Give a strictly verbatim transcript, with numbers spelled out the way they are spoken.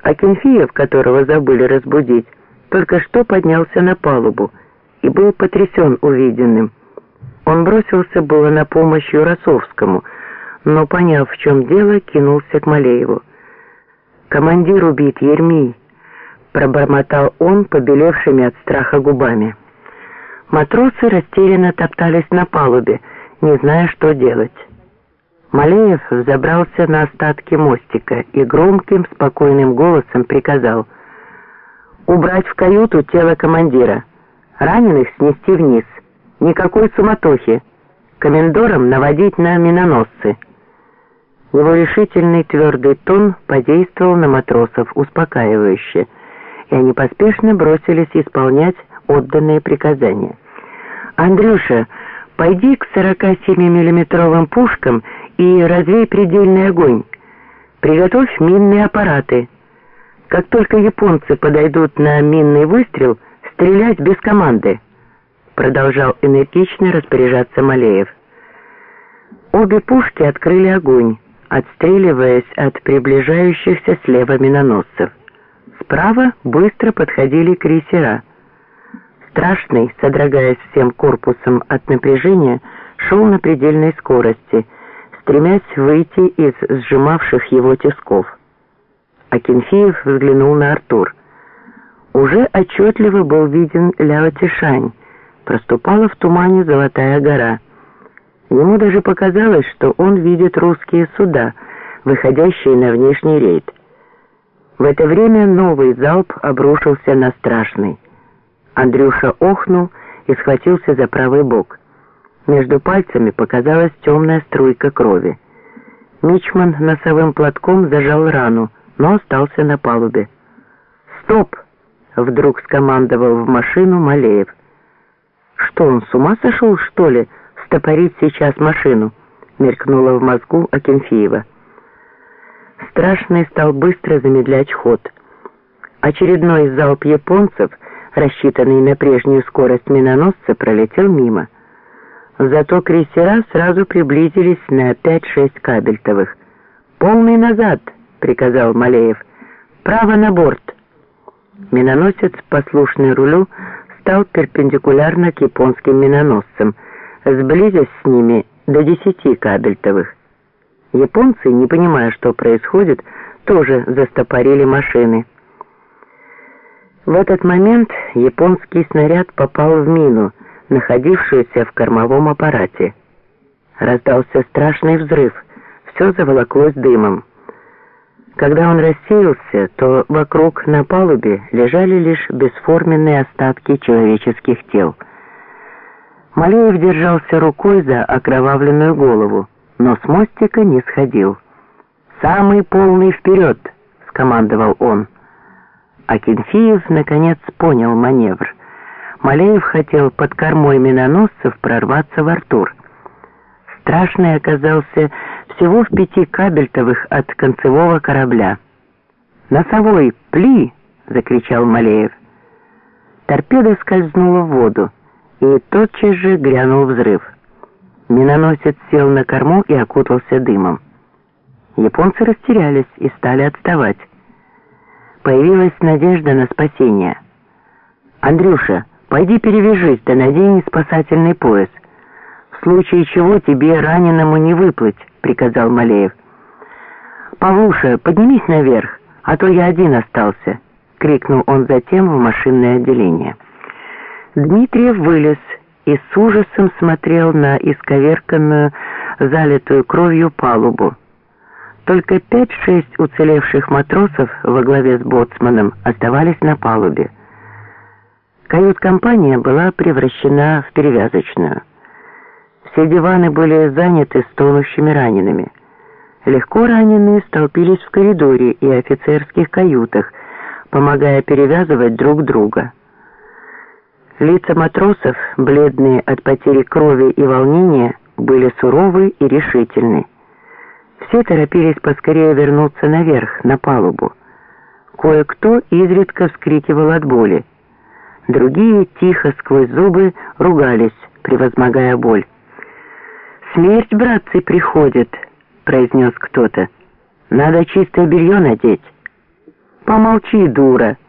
Акинфеев, которого забыли разбудить, только что поднялся на палубу и был потрясен увиденным. Он бросился было на помощь Юрасовскому, но, поняв, в чем дело, кинулся к Малееву. «Командир убит, Ермий!» — пробормотал он, побелевшими от страха губами. Матросы растерянно топтались на палубе, не зная, что делать. Малеев взобрался на остатки мостика и громким, спокойным голосом приказал: «Убрать в каюту тело командира, раненых снести вниз, никакой суматохи, комендорам наводить на миноносцы». Его решительный твердый тон подействовал на матросов успокаивающе, и они поспешно бросились исполнять отданные приказания. «Андрюша, пойди к сорокасемимиллиметровым пушкам и развей предельный огонь. Приготовь минные аппараты. Как только японцы подойдут на минный выстрел, стрелять без команды», продолжал энергично распоряжаться Малеев. Обе пушки открыли огонь, отстреливаясь от приближающихся слева миноносцев. Справа быстро подходили крейсера. Страшный, содрогаясь всем корпусом от напряжения, шел на предельной скорости, стремясь выйти из сжимавших его тисков. Акинфеев взглянул на Артур. Уже отчетливо был виден Ляо-Тишань, проступала в тумане Золотая гора. Ему даже показалось, что он видит русские суда, выходящие на внешний рейд. В это время новый залп обрушился на Страшный. Андрюша охнул и схватился за правый бок. Между пальцами показалась темная струйка крови. Мичман носовым платком зажал рану, но остался на палубе. «Стоп!» — вдруг скомандовал в машину Малеев. «Что, он с ума сошел, что ли, стопорить сейчас машину?» — мелькнуло в мозгу Акинфеева. Страшный стал быстро замедлять ход. Очередной залп японцев, рассчитанный на прежнюю скорость миноносца, пролетел мимо. Зато крейсера сразу приблизились на пять-шесть кабельтовых. «Полный назад!» — приказал Малеев. «Право на борт!» Миноносец, послушный рулю, стал перпендикулярно к японским миноносцам, сблизясь с ними до десяти кабельтовых. Японцы, не понимая, что происходит, тоже застопорили машины. В этот момент японский снаряд попал в мину, находившуюся в кормовом аппарате. Раздался страшный взрыв, все заволоклось дымом. Когда он рассеялся, то вокруг на палубе лежали лишь бесформенные остатки человеческих тел. Малеев держался рукой за окровавленную голову, но с мостика не сходил. «Самый полный вперед!» — скомандовал он. Акинфеев наконец понял маневр. Малеев хотел под кормой миноносцев прорваться в Артур. Страшный оказался всего в пяти кабельтовых от концевого корабля. «Носовой, пли!» — закричал Малеев. Торпеда скользнула в воду, и тотчас же грянул взрыв. Миноносец сел на корму и окутался дымом. Японцы растерялись и стали отставать. Появилась надежда на спасение. «Андрюша, пойди перевяжись, да надень спасательный пояс. В случае чего тебе раненому не выплыть», — приказал Малеев. «Павлуша, поднимись наверх, а то я один остался», — крикнул он затем в машинное отделение. Дмитриев вылез и с ужасом смотрел на исковерканную, залитую кровью палубу. Только пять-шесть уцелевших матросов во главе с боцманом оставались на палубе. Кают-компания была превращена в перевязочную. Все диваны были заняты стонущими ранеными. Легко раненые столпились в коридоре и офицерских каютах, помогая перевязывать друг друга. Лица матросов, бледные от потери крови и волнения, были суровы и решительны. Все торопились поскорее вернуться наверх, на палубу. Кое-кто изредка вскрикивал от боли. Другие тихо сквозь зубы ругались, превозмогая боль. «Смерть, братцы, приходит», — произнес кто-то. «Надо чистое белье надеть». Помолчи, дура!»